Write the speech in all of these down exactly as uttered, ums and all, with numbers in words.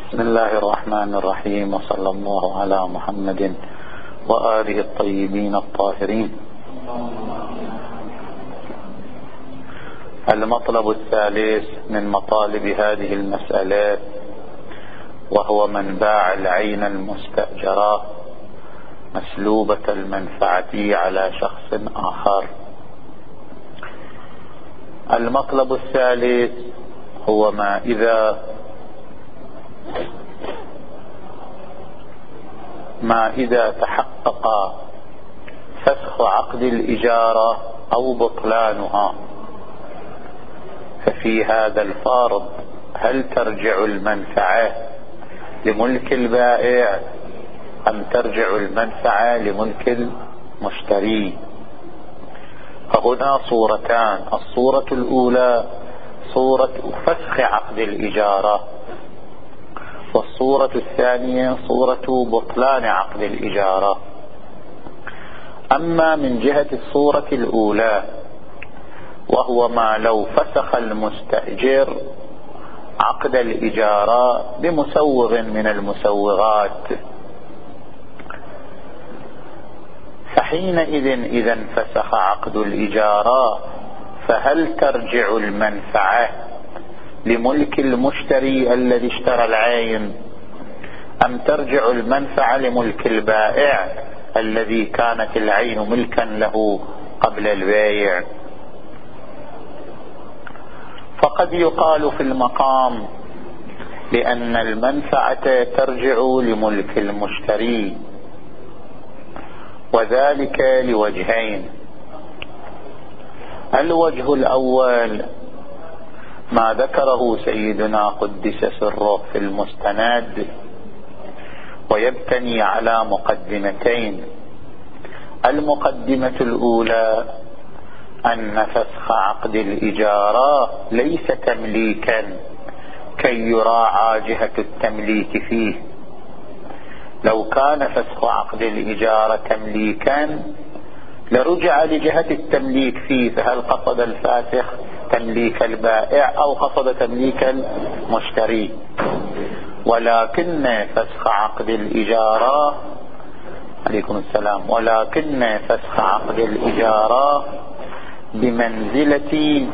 بسم الله الرحمن الرحيم، وصلى الله على محمد وآله الطيبين الطاهرين. المطلب الثالث من مطالب هذه المسألة، وهو من باع العين المستأجرة مسلوبة المنفعة على شخص آخر. المطلب الثالث هو ما إذا ما إذا تحقق فسخ عقد الإجارة أو بطلانها، ففي هذا الفرض هل ترجع المنفعة لملك البائع أم ترجع المنفعة لملك المشتري؟ فهنا صورتان: الصورة الأولى صورة فسخ عقد الإجارة، والصورة الثانية صورة بطلان عقد الإجارة. أما من جهة الصورة الأولى، وهو ما لو فسخ المستأجر عقد الإجارة بمسوغ من المسوغات، فحينئذ إذا انفسخ عقد الإجارة فهل ترجع المنفعة لملك المشتري الذي اشترى العين، أم ترجع المنفعة لملك البائع الذي كانت العين ملكا له قبل البيع؟ فقد يقال في المقام لأن المنفعة ترجع لملك المشتري، وذلك لوجهين. الوجه الأول ما ذكره سيدنا قدس سره في المستند، ويبتني على مقدمتين. المقدمة الأولى أن فسخ عقد الإجارة ليس تمليكا كي يراعى جهة التمليك فيه. لو كان فسخ عقد الإجارة تمليكا لرجع لجهة التمليك فيه، فهل قصد الفاسخ تمليك البائع أو قصد تمليك المشتري؟ ولكن فسخ عقد الإجارة عليكم السلام ولكن فسخ عقد الإجارة بمنزلة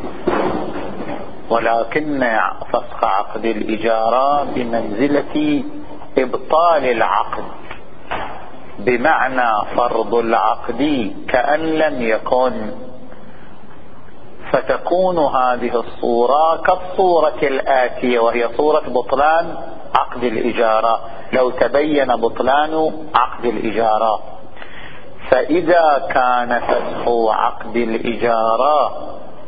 ولكن فسخ عقد الإجارة بمنزلة إبطال العقد، بمعنى فرض العقد كأن لم يكن. فتكون هذه الصورة كالصورة الآتية، وهي صورة بطلان عقد الإجارة لو تبين بطلان عقد الإجارة. فإذا كان فسخ عقد الإجارة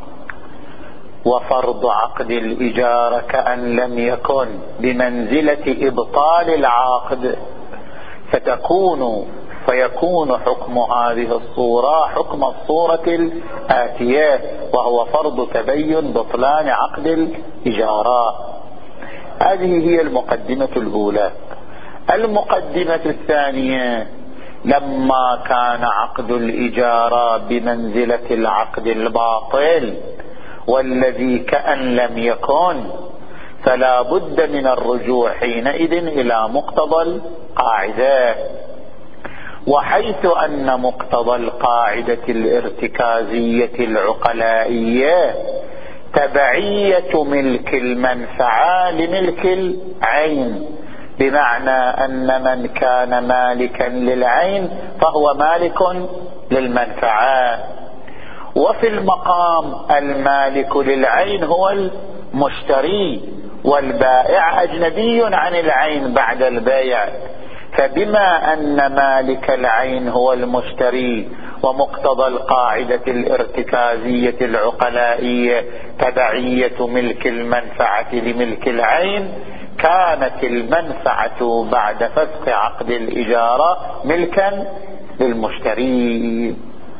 وفرض عقد الإجارة كأن لم يكن بمنزلة إبطال العقد، فتكون فيكون حكم هذه الصورة حكم الصورة الآتية، وهو فرض تبين بطلان عقد الإجارة. هذه هي المقدمة الأولى. المقدمة الثانية: لما كان عقد الإجارة بمنزلة العقد الباطل والذي كأن لم يكن، فلا بد من الرجوع حينئذ إلى مقتضى القاعدة. وحيث أن مقتضى القاعدة الارتكازية العقلائية تبعية ملك المنفعة لملك العين، بمعنى أن من كان مالكا للعين فهو مالك للمنفعة. وفي المقام المالك للعين هو المشتري، والبائع أجنبي عن العين بعد البيع. فبما أن مالك العين هو المشتري، ومقتضى القاعدة الارتكازية العقلائية تبعية ملك المنفعة لملك العين، كانت المنفعة بعد فسخ عقد الإجارة ملكا للمشتري.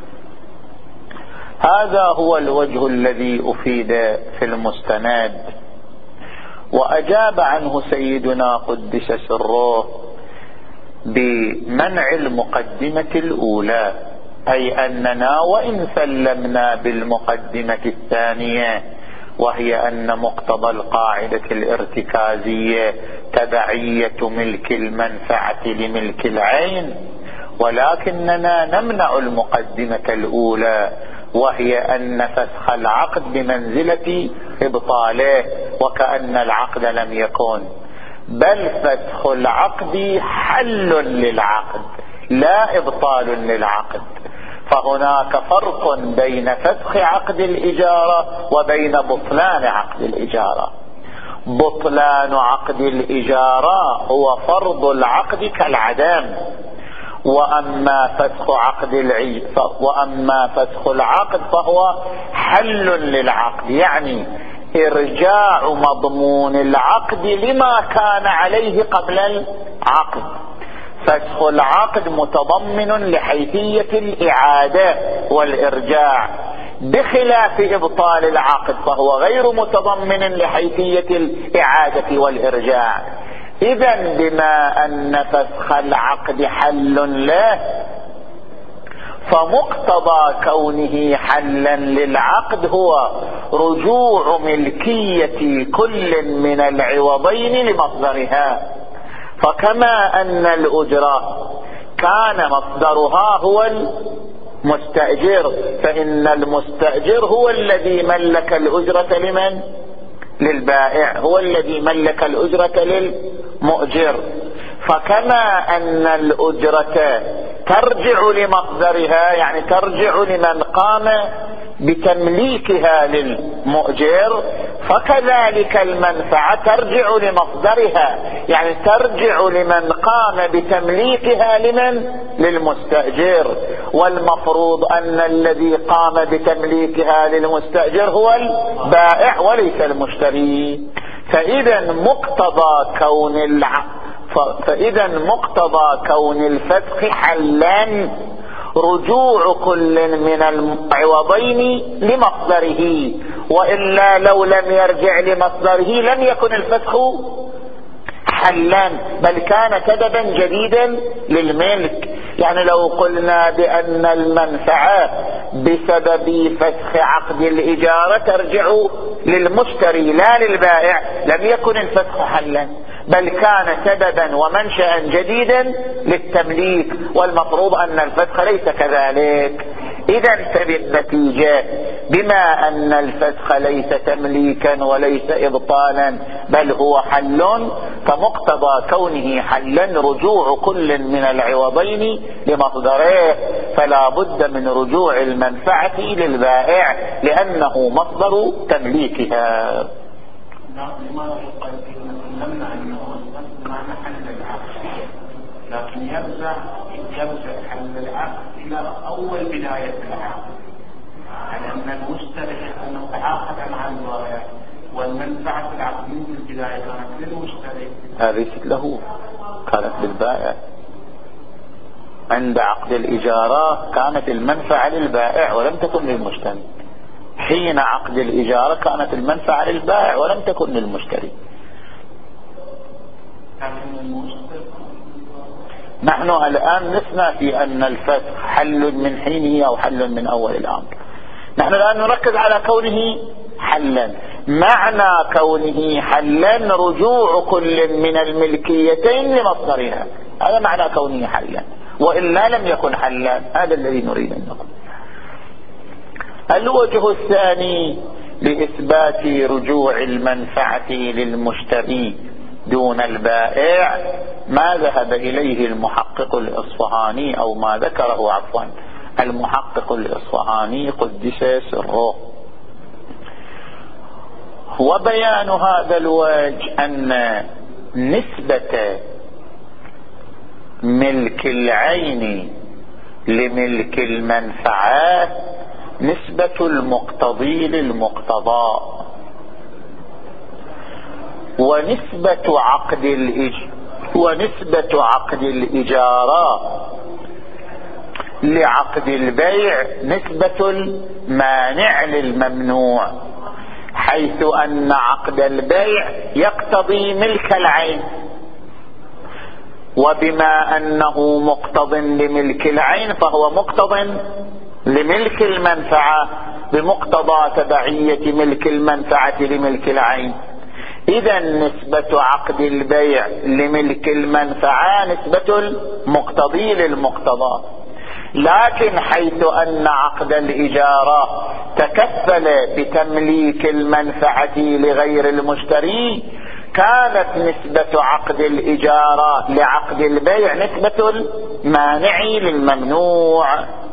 هذا هو الوجه الذي أفيد في المستند، وأجاب عنه سيدنا قدس سره بمنع المقدمة الأولى، أي أننا وإن سلمنا بالمقدمة الثانية وهي أن مقتضى القاعدة الارتكازية تبعية ملك المنفعة لملك العين، ولكننا نمنع المقدمة الأولى، وهي أن فسخ العقد بمنزلة إبطاله وكأن العقد لم يكن، بل فسخ العقد حل للعقد لا إبطال للعقد. فهناك فرق بين فسخ عقد الإجارة وبين بطلان عقد الإجارة. بطلان عقد الإجارة هو فرض العقد كالعدم، وأما فسخ عقد العي... وأما فسخ العقد فهو حل للعقد، يعني إرجاع مضمون العقد لما كان عليه قبل العقد. فسخ العقد متضمن لحيثية الإعادة والإرجاع، بخلاف إبطال العقد فهو غير متضمن لحيثية الإعادة والإرجاع. إذن بما أن فسخ العقد حل له، فمقتضى كونه حلا للعقد هو رجوع ملكية كل من العوضين لمصدرها. فكما أن الأجرة كان مصدرها هو المستأجر، فإن المستأجر هو الذي ملك الأجرة لمن؟ للبائع، هو الذي ملك الأجرة للمؤجر. فكما أن الأجرة ترجع لمصدرها، يعني ترجع لمن قام بتمليكها للمؤجر، فكذلك المنفعة ترجع لمصدرها، يعني ترجع لمن قام بتمليكها لمن؟ للمستأجر. والمفروض أن الذي قام بتمليكها للمستأجر هو البائع وليس المشتري. فإذا مقتضى كون الع... فإذا مقتضى كون الفسخ حلا رجوع كل من العوضين لمصدره، وإلا لو لم يرجع لمصدره لم يكن الفسخ حلا، بل كان سببا جديدا للملك. يعني لو قلنا بأن المنفعة بسبب فسخ عقد الإجارة ترجع للمشتري لا للبائع، لم يكن الفسخ حلا، بل كان سببا ومنشأ جديدا للتمليك، والمفروض أن الفسخ ليس كذلك. إذا فبالنتيجة بما أن الفسخ ليس تمليكا وليس إبطالا بل هو حل، فمقتضى كونه حلا رجوع كل من العوضين لمصدره، فلا بد من رجوع المنفعة للبائع لأنه مصدر تمليكها. لكن يرجع يرجع حل العقد إلى أول بداية العقد، يعني أن المشتري أنه تعاقد مع البائع والمنفعة العقد من البداية كانت للمشتري، هذه له كانت للبائع. عند عقد الإجارة كانت المنفعة للبائع ولم تكن للمشتري، حين عقد الإجارة كانت المنفعة للبائع ولم تكن للمشتري. نحن الآن نسمع في أن الفسخ حل من حينه أو حل من أول الأمر. نحن الآن نركز على كونه حلا. معنى كونه حلا رجوع كل من الملكيتين لمصدرها، هذا معنى كونه حلا، وإلا لم يكن حلا. هذا الذي نريد أن نقول. الوجه الثاني لإثبات رجوع المنفعة للمشتري دون البائع ما ذهب إليه المحقق الإصفهاني، أو ما ذكره عفوا المحقق الإصفهاني قدس سره. وبيان هذا الوجه أن نسبة ملك العين لملك المنفعة نسبة المقتضي للمقتضى، ونسبة عقد الإج... ونسبة عقد الإجارة لعقد البيع نسبة المانع للممنوع، حيث أن عقد البيع يقتضي ملك العين، وبما أنه مقتض لملك العين فهو مقتض لملك المنفعة، بمقتضى تبعية ملك المنفعة لملك العين. إذا نسبة عقد البيع لملك المنفعة نسبة المقتضي للمقتضى، لكن حيث أن عقد الإجارة تكفل بتمليك المنفعة لغير المشتري، كانت نسبة عقد الإجارة لعقد البيع نسبة المانع للممنوع.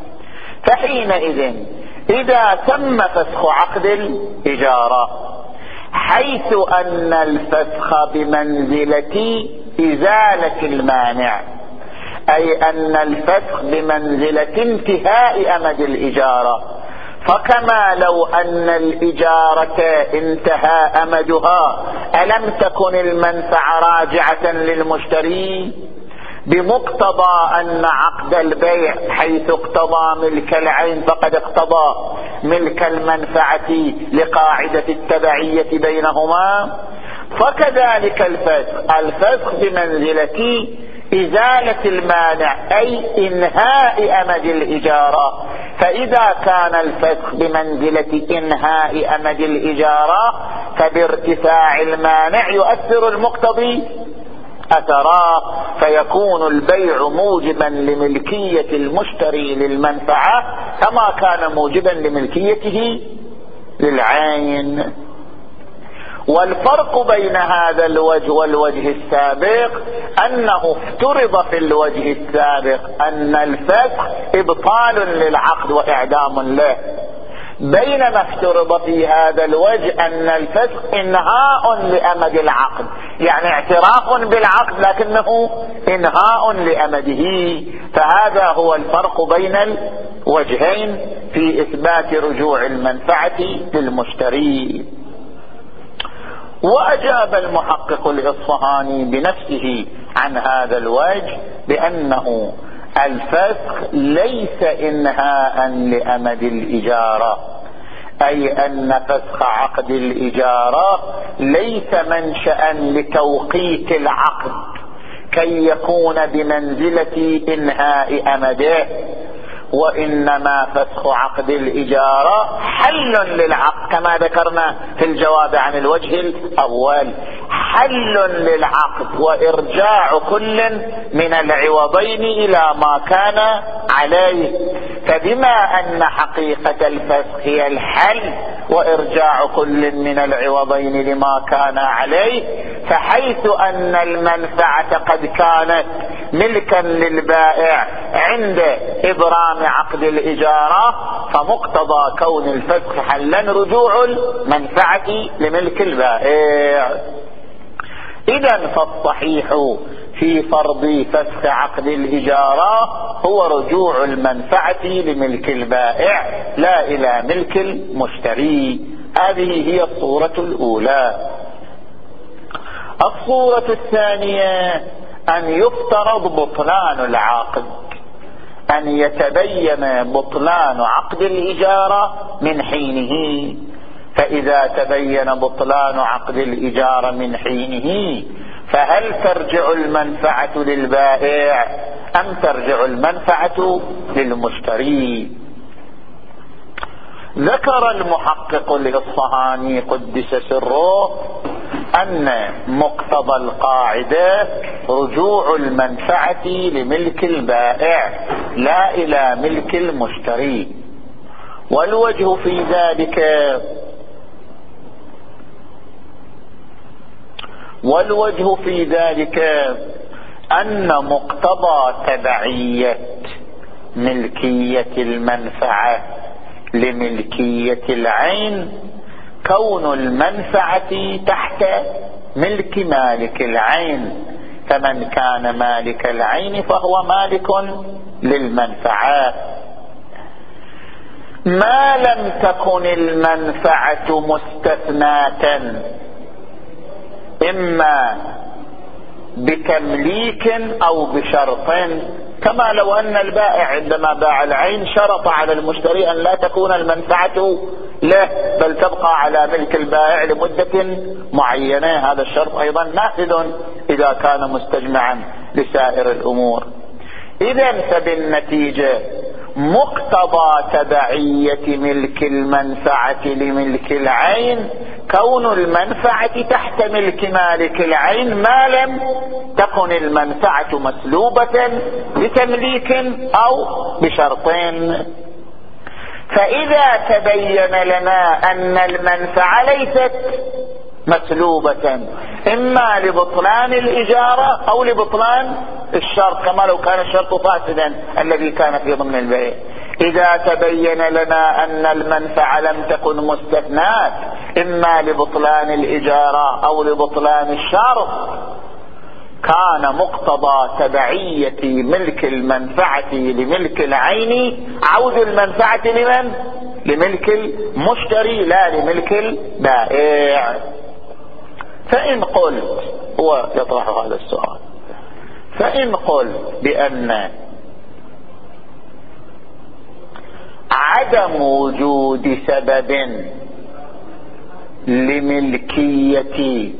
فحينئذ إذا تم فسخ عقد الإجارة حيث أن الفسخ بمنزلة إزالة المانع، أي أن الفسخ بمنزلة انتهاء أمد الإجارة، فكما لو أن الإجارة انتهى أمدها ألم تكن المنفعة راجعة للمشتري؟ بمقتضى أن عقد البيع حيث اقتضى ملك العين فقد اقتضى ملك المنفعة لقاعدة التبعية بينهما، فكذلك الفسخ الفسخ بمنزلة إزالة المانع أي إنهاء أمد الإجارة. فإذا كان الفسخ بمنزلة إنهاء أمد الإجارة فبارتفاع المانع يؤثر المقتضي أثرا، فيكون البيع موجبا لملكية المشتري للمنفعة كما كان موجبا لملكيته للعين. والفرق بين هذا الوجه والوجه السابق أنه افترض في الوجه السابق أن الفسخ إبطال للعقد وإعدام له، بينما افترض في هذا الوجه أن الفسخ إنهاء لأمد العقد، يعني اعتراف بالعقد لكنه إنهاء لأمده. فهذا هو الفرق بين الوجهين في إثبات رجوع المنفعة للمشتري. وأجاب المحقق الإصفهاني بنفسه عن هذا الوجه بأنه الفسخ ليس إنهاء لأمد الإجارة، أي أن فسخ عقد الإجارة ليس منشأ لتوقيت العقد كي يكون بمنزلة إنهاء أمده، وإنما فسخ عقد الإجارة حل للعقد كما ذكرنا في الجواب عن الوجه الأول، حل للعقد وإرجاع كل من العوضين إلى ما كان عليه. فبما أن حقيقة الفسخ هي الحل وإرجاع كل من العوضين لما كان عليه، فحيث أن المنفعة قد كانت ملكا للبائع عند إبرام عقد الإجارة، فمقتضى كون الفسخ حلا رجوع المنفعة لملك البائع. إذن فالصحيح في فرض فسخ عقد الإجارة هو رجوع المنفعة لملك البائع لا إلى ملك المشتري. هذه هي الصورة الأولى. الصورة الثانية أن يفترض بطلان العقد، أن يتبين بطلان عقد الإجارة من حينه. فإذا تبين بطلان عقد الإجارة من حينه فهل ترجع المنفعة للبائع أم ترجع المنفعة للمشتري؟ ذكر المحقق الإصفهاني قدس سره أن مقتضى القاعدة رجوع المنفعة لملك البائع لا إلى ملك المشتري. والوجه في ذلك والوجه في ذلك أن مقتضى تبعية ملكية المنفعة لملكية العين كون المنفعة تحت ملك مالك العين، فمن كان مالك العين فهو مالك للمنفعة. ما لم تكن المنفعة مستثناة إما بتمليك أو بشرط، كما لو أن البائع عندما باع العين شرط على المشتري أن لا تكون المنفعة له بل تبقى على ملك البائع لمدة معينة، هذا الشرط أيضا نافذ إذا كان مستجمعا لسائر الأمور. إذن فبالنتيجة مقتضى تبعية ملك المنفعة لملك العين كون المنفعة تحت ملك مالك العين ما لم تكن المنفعة مسلوبة بتمليك أو بشرطين. فإذا تبين لنا أن المنفعة ليست مسلوبة إما لبطلان الإجارة أو لبطلان الشرط، كما لو كان الشرط فاسدا الذي كان في ضمن البيع. إذا تبين لنا أن المنفعة لم تكن مستثنات إما لبطلان الإجارة أو لبطلان الشرط، كان مقتضى تبعية ملك المنفعة لملك العين عود المنفعة لمن؟ لملك المشتري لا لملك البائع. فإن قلت، هو يطرح هذا السؤال، فإن قلت بأن عدم وجود سبب لملكية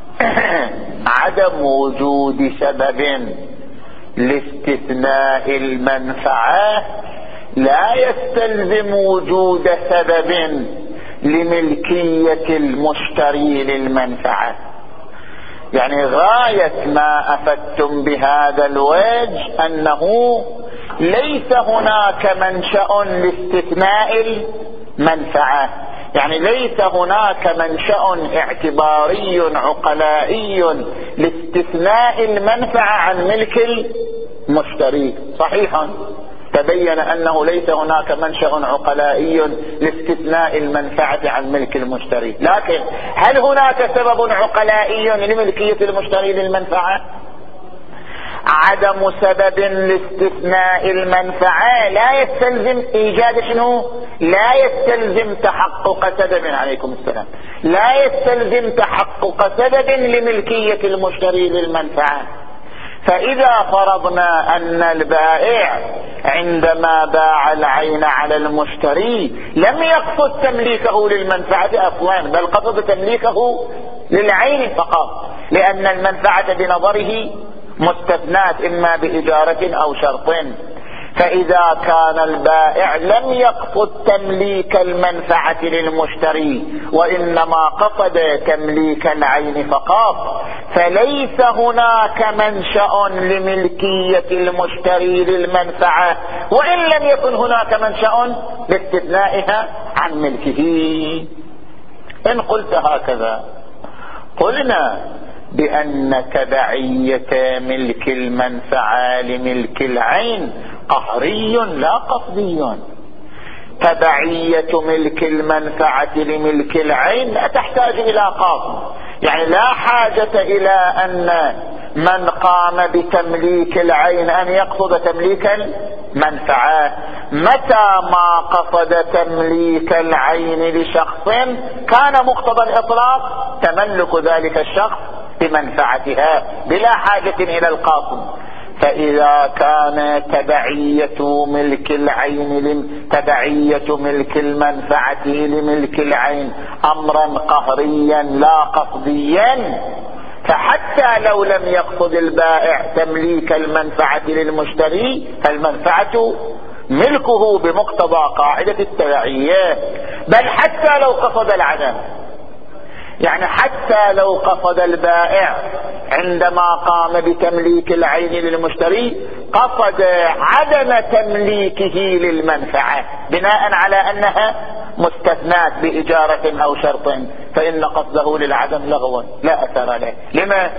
عدم وجود سبب لاستثناء المنفعة لا يستلزم وجود سبب لملكية المشتري للمنفعة. يعني غاية ما أفدتم بهذا الوجه أنه ليس هناك منشأ لاستثناء المنفعة، يعني ليس هناك منشأ اعتباري عقلائي لاستثناء المنفعة عن ملك المشتري. صحيح تبين أنه ليس هناك منشأ عقلائي لاستثناء المنفعة عن ملك المشتري، لكن هل هناك سبب عقلائي لملكية المشتري للمنفعة؟ عدم سبب لاستثناء المنفعة لا يستلزم إيجاد شنو؟ لا يستلزم تحقق سبب، عليكم السلام، لا يستلزم تحقق سبب لملكية المشتري للمنفعة. فإذا فرضنا أن البائع عندما باع العين على المشتري لم يقصد تمليكه للمنفعة أصلا، بل قصد تمليكه للعين فقط، لأن المنفعة بنظره مستثنات إما بإجارة أو شرط. فإذا كان البائع لم يقصد تمليك المنفعة للمشتري وإنما قصد تمليك العين فقط، فليس هناك منشأ لملكية المشتري للمنفعة، وإن لم يكن هناك منشأ لاستثنائها عن ملكه. إن قلت هكذا قلنا بأن تبعية ملك المنفعة لملك العين قهري لا قصدي. تبعية ملك المنفعة لملك العين لا تحتاج إلى قصد، يعني لا حاجة إلى أن من قام بتمليك العين أن يقصد تمليك المنفعة. متى ما قصد تمليك العين لشخص كان مقتضى الإطلاق تملك ذلك الشخص بمنفعتها بلا حاجة إلى القاصد. فإذا كان تبعية ملك العين تبعية ملك المنفعة لملك العين أمرا قهريا لا قصديا، فحتى لو لم يقصد البائع تمليك المنفعة للمشتري فالمنفعة ملكه بمقتضى قاعدة التبعية، بل حتى لو قصد العدم. يعني حتى لو قصد البائع عندما قام بتمليك العين للمشتري قصد عدم تمليكه للمنفعة بناء على أنها مستثنات بإجارة أو شرط، فإن قصده للعدم لغو لا أثر له. لما؟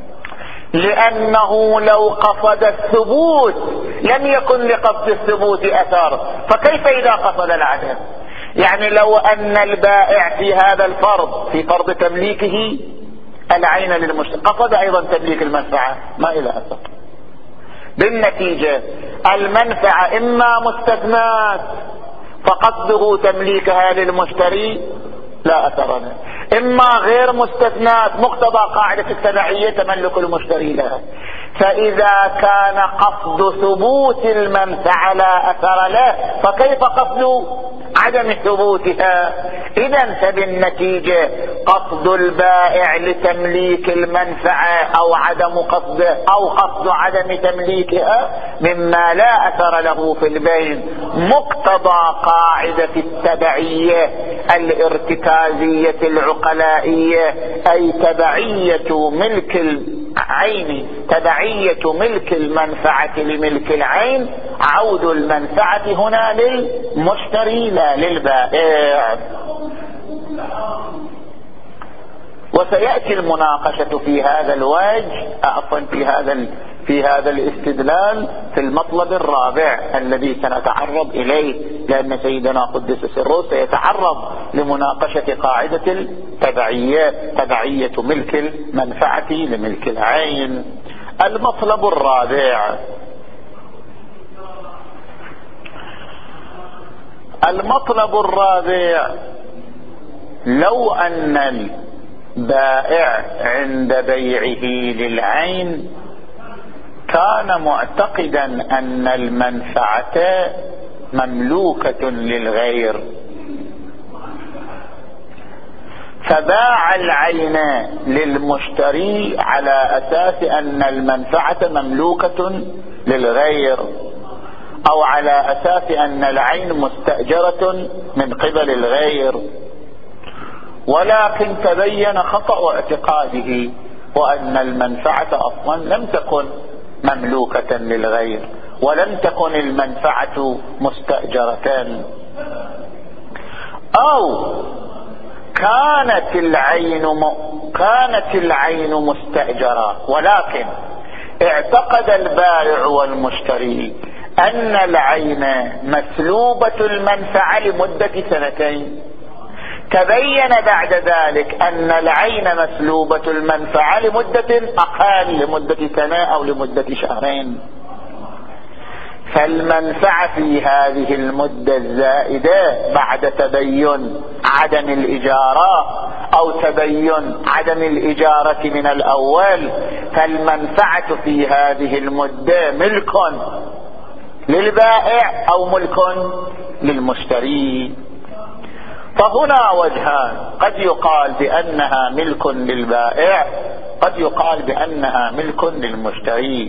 لأنه لو قصد الثبوت لم يكن لقصد الثبوت أثر، فكيف إذا قصد العدم؟ يعني لو أن البائع في هذا الفرض في فرض تمليكه العين للمشتري قصد أيضا تمليك المنفعة ما إلى أثر. بالنتيجة المنفعة إما مستثنات فقصده تمليكها للمشتري لا أثر له، إما غير مستثنات مقتضى قاعدة التبعية تملك المشتري لها. فإذا كان قصد ثبوت المنفعة لا أثر له فكيف قصد عدم ثبوتها؟ إذن فبالنتيجة قصد البائع لتمليك المنفعة أو عدم قصده أو قصد عدم تمليكها مما لا أثر له في البين مقتضى قاعدة التبعية الارتكازية العقلائية، أي تبعية ملك العين، تبعية ملك المنفعة لملك العين، عود المنفعة هنا للمشتري لا للبائع. وسيأتي المناقشة في هذا الوجه عفوا في هذا في هذا الاستدلال في المطلب الرابع الذي سنتعرض إليه، لأن سيدنا قدس سره سيتعرض لمناقشة قاعدة التبعية، تبعية ملك المنفعة لملك العين. المطلب الرابع، المطلب الرابع لو أن البائع عند بيعه للعين كان معتقدا أن المنفعة مملوكة للغير، فباع العين للمشتري على أساس أن المنفعة مملوكة للغير، أو على أساس أن العين مستأجرة من قبل الغير، ولكن تبين خطأ اعتقاده وأن المنفعة أصلا لم تكن مملوكة للغير ولم تكن المنفعة مستأجرة، أو كانت العين م... كانت العين مستأجرة ولكن اعتقد البائع والمشتري أن العين مسلوبة المنفعة لمدة سنتين، تبين بعد ذلك أن العين مسلوبة المنفعة لمدة أقل، لمدة سنة أو لمدة شهرين، فالمنفعة في هذه المدة الزائدة بعد تبين عدم الإجارة أو تبين عدم الإجارة من الأول، فالمنفعة في هذه المدة ملك للبائع أو ملك للمشتري. فهنا وجهان، قد يقال بأنها ملك للبائع، قد يقال بأنها ملك للمشتري.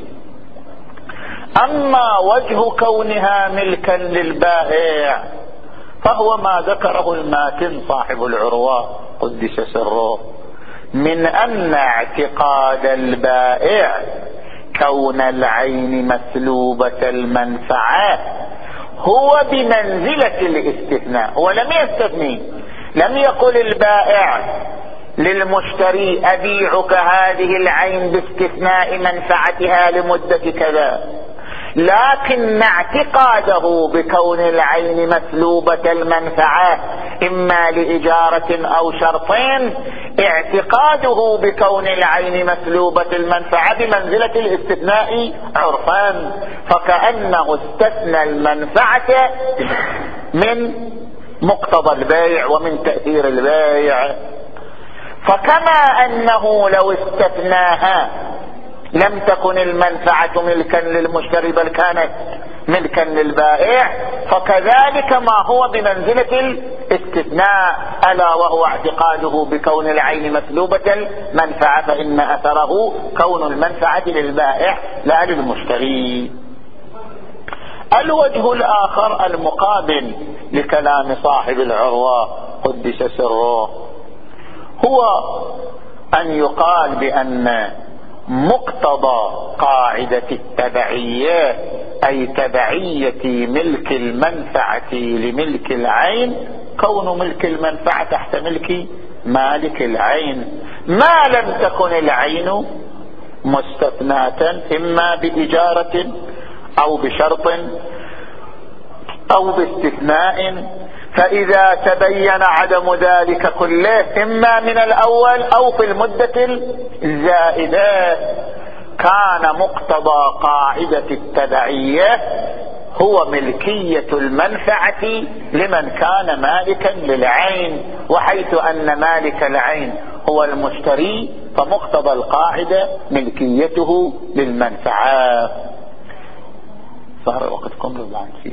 أما وجه كونها ملكا للبائع فهو ما ذكره الماتن صاحب العروة قدس سره، من أن اعتقاد البائع كون العين مسلوبة المنفعة هو بمنزلة الاستثناء. هو لم يستثني، لم يقل البائع للمشتري أبيعك هذه العين باستثناء منفعتها لمدة كذا، لكن اعتقاده بكون العين مسلوبة المنفعة إما لإجارة أو شرطين، اعتقاده بكون العين مسلوبة المنفعة بمنزلة الاستثناء عرفان، فكأنه استثنى المنفعة من مقتضى البيع ومن تأثير البيع. فكما أنه لو استثناها لم تكن المنفعة ملكا للمشتري بل كانت ملكا للبائع، فكذلك ما هو بمنزلة الاستثناء ألا وهو اعتقاده بكون العين مسلوبة المنفعة، فإن أثره كون المنفعة للبائع لا للمشتري. الوجه الآخر المقابل لكلام صاحب العروة قدس سره هو أن يقال بأن مقتضى قاعدة التبعية أي تبعية ملك المنفعة لملك العين كون ملك المنفعة تحت ملك مالك العين، ما لم تكن العين مستثناة إما بإجارة أو بشرط أو باستثناء، فإذا تبين عدم ذلك كله إما من الأول أو في المدة الزائدة كان مقتضى قاعدة التبعية هو ملكية المنفعة لمن كان مالكا للعين، وحيث أن مالك العين هو المشتري فمقتضى القاعدة ملكيته للمنفعة. صار وقتكم لله فيه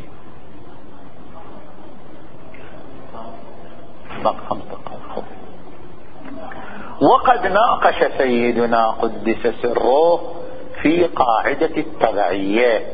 باقي خمس دقائق. وقد ناقش سيدنا قدس سره في قاعدة التبعية،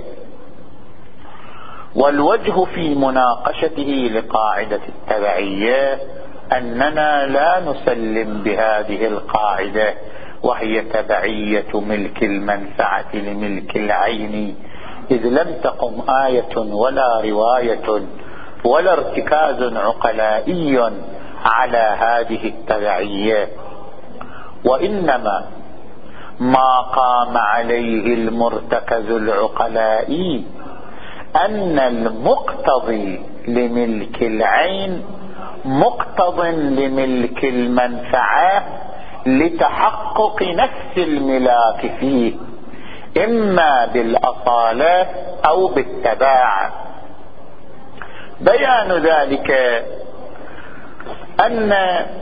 والوجه في مناقشته لقاعدة التبعية أننا لا نسلم بهذه القاعدة، وهي تبعية ملك المنفعة لملك العين، إذ لم تقم آية ولا رواية ولا ارتكاز عقلائي على هذه التبعية، وإنما ما قام عليه المرتكز العقلائي أن المقتضي لملك العين مقتض لملك المنفعة لتحقق نفس الملاك فيه، إما بالأصالة أو بالتباع. بيان ذلك أن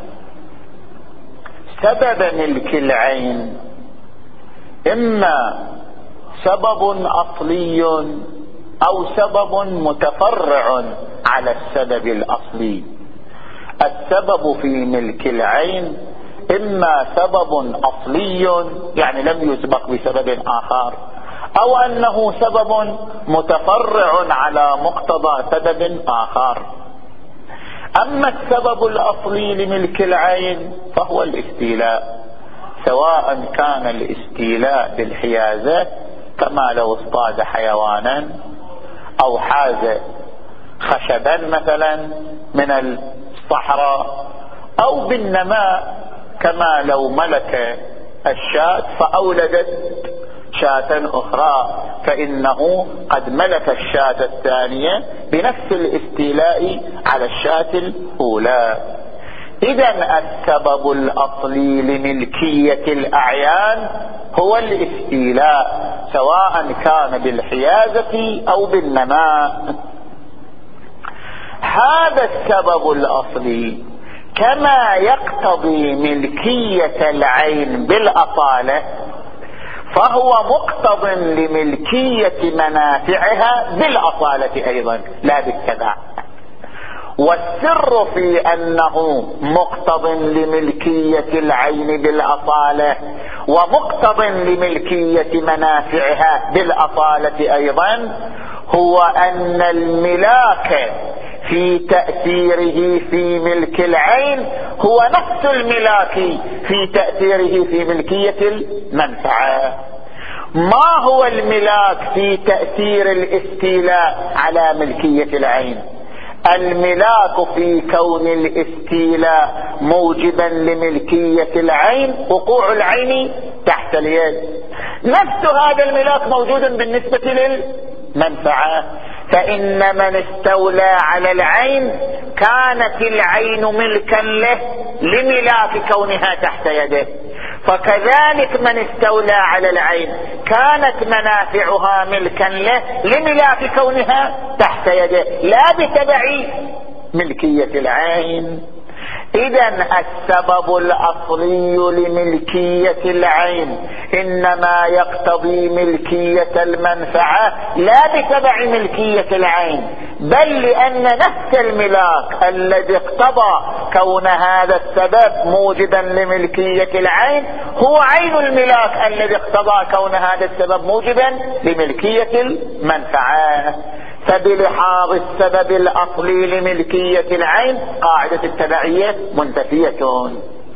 سبب ملك العين إما سبب أصلي أو سبب متفرع على السبب الأصلي. السبب في ملك العين إما سبب أصلي يعني لم يسبق بسبب آخر، أو أنه سبب متفرع على مقتضى سبب آخر. أما السبب الأصلي لملك العين فهو الاستيلاء، سواء كان الاستيلاء بالحيازة كما لو اصطاد حيوانا أو حاز خشبا مثلا من الصحراء، أو بالنماء كما لو ملك الشاة فأولدت شاة أخرى فإنه قد ملك الشاة الثانية بنفس الاستيلاء على الشاة الأولى. إذن السبب الأصلي لملكية الأعيان هو الاستيلاء، سواء كان بالحيازة أو بالنماء. هذا السبب الأصلي كما يقتضي ملكية العين بالأصالة فهو مقتض لملكية منافعها بالأصالة أيضا لا بالتبع. والسر في أنه مقتض لملكية العين بالأصالة ومقتض لملكية منافعها بالأصالة أيضا هو أن الملاك في تأثيره في ملك العين هو نفس الملاك في تأثيره في ملكية المنفعة. ما هو الملاك في تأثير الاستيلاء على ملكية العين؟ الملاك في كون الاستيلاء موجبا لملكية العين وقوع العين تحت اليد. نفس هذا الملاك موجود بالنسبة للمنفعة، فإن من استولى على العين كانت العين ملكا له لملاك كونها تحت يده، فكذلك من استولى على العين كانت منافعها ملكا له لملاك كونها تحت يده لا بتبع ملكية العين. إذن السبب الأصلي لملكية العين إنما يقتضي ملكية المنفعة لا بتبع ملكية العين، بل لأن نفس الملاك الذي اقتضى كون هذا السبب موجبا لملكية العين هو عين الملاك الذي اقتضى كون هذا السبب موجبا لملكية المنفعة. فبلحاظ السبب الأصلي لملكية العين قاعدة التبعية منتفية.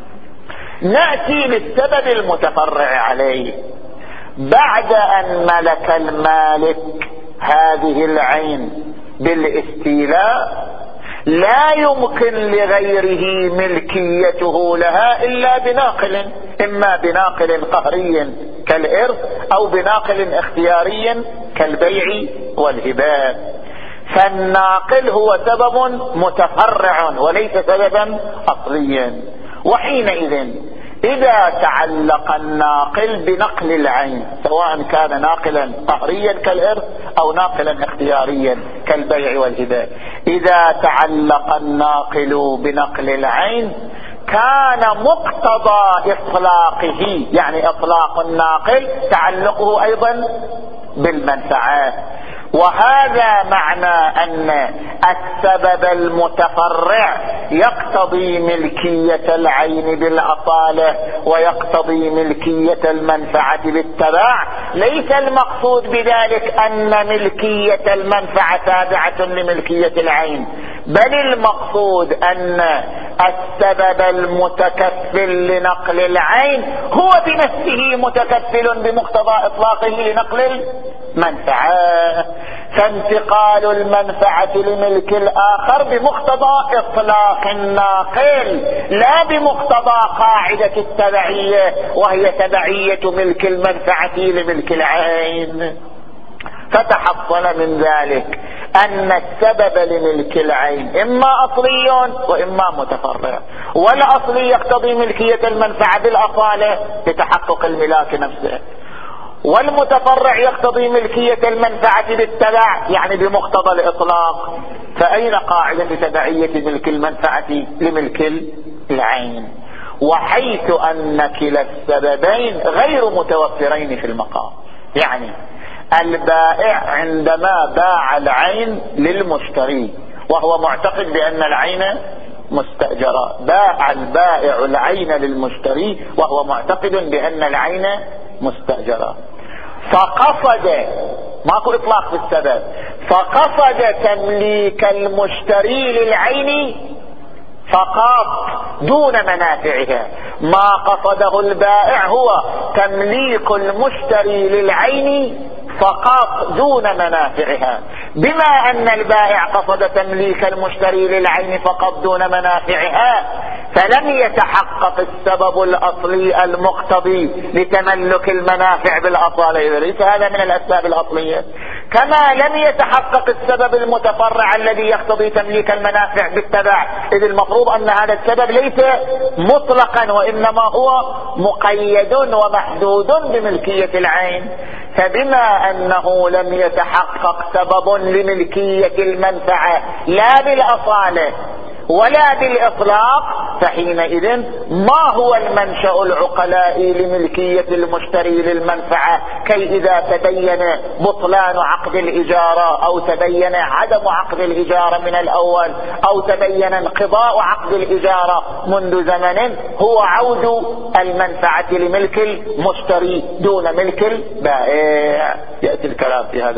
نأتي للسبب المتفرع عليه. بعد أن ملك المالك هذه العين بالاستيلاء لا يمكن لغيره ملكيته لها إلا بناقل، إما بناقل قهري كالإرث أو بناقل اختياري كالبيع والهبة. فالناقل هو سبب متفرع وليس سببا أصليا. وحينئذ إذا تعلق الناقل بنقل العين سواء كان ناقلا قهريا كالإرث أو ناقلا اختياريا كالبيع والهبة، إذا تعلق الناقل بنقل العين كان مقتضى إطلاقه، يعني إطلاق الناقل تعلقه أيضا بالمنفعة. وهذا معنى أن السبب المتفرع يقتضي ملكية العين بالأصالة ويقتضي ملكية المنفعة بالتبع. ليس المقصود بذلك أن ملكية المنفعة تابعة لملكية العين، بل المقصود أن السبب المتكفل لنقل العين هو بنفسه متكفل بمقتضى إطلاقه لنقل المنفعة، فانتقال المنفعة لملك الآخر بمقتضى إطلاق الناقل لا بمقتضى قاعدة التبعية وهي تبعية ملك المنفعة لملك العين. فتحصل من ذلك أن السبب لملك العين إما أصلي وإما متفرع، والأصلي يقتضي ملكية المنفعة بالأصالة لتحقق الملاك نفسه، والمتفرع يقتضي ملكية المنفعة بالتبع يعني بمقتضى الإطلاق. فأين قاعدة تبعية ملك المنفعة لملك العين؟ وحيث أن كلا السببين غير متوفرين في المقام، يعني البائع عندما باع العين للمشتري وهو معتقد بأن العين مستأجرة، باع البائع العين للمشتري وهو معتقد بأن العين مستأجرة، فقصد، ماكو إطلاق في السبب، فقصد تمليك المشتري للعين فقط دون منافعها. ما قصده البائع هو تمليك المشتري للعين فقط دون منافعها. بما أن البائع قصد تمليك المشتري للعين فقط دون منافعها فلم يتحقق السبب الأصلي المقتضي لتملك المنافع بالأصالة، ليس هذا من الأسباب الأصلية. كما لم يتحقق السبب المتفرع الذي يقتضي تمليك المنافع بالتبع، إذ المفروض أن هذا السبب ليس مطلقا وإنما هو مقيد ومحدود بملكية العين. فبما أنه لم يتحقق سبب لملكية المنفعة لا بالأصالة ولا بالإطلاق، فحينئذ ما هو المنشأ العقلائي لملكية المشتري للمنفعة كي إذا تبين بطلان عقد الإجارة أو تبين عدم عقد الإجارة من الأول أو تبين انقضاء عقد الإجارة منذ زمن هو عود المنفعة لملك المشتري دون ملك البائع؟ يأتي الكلام في هذا.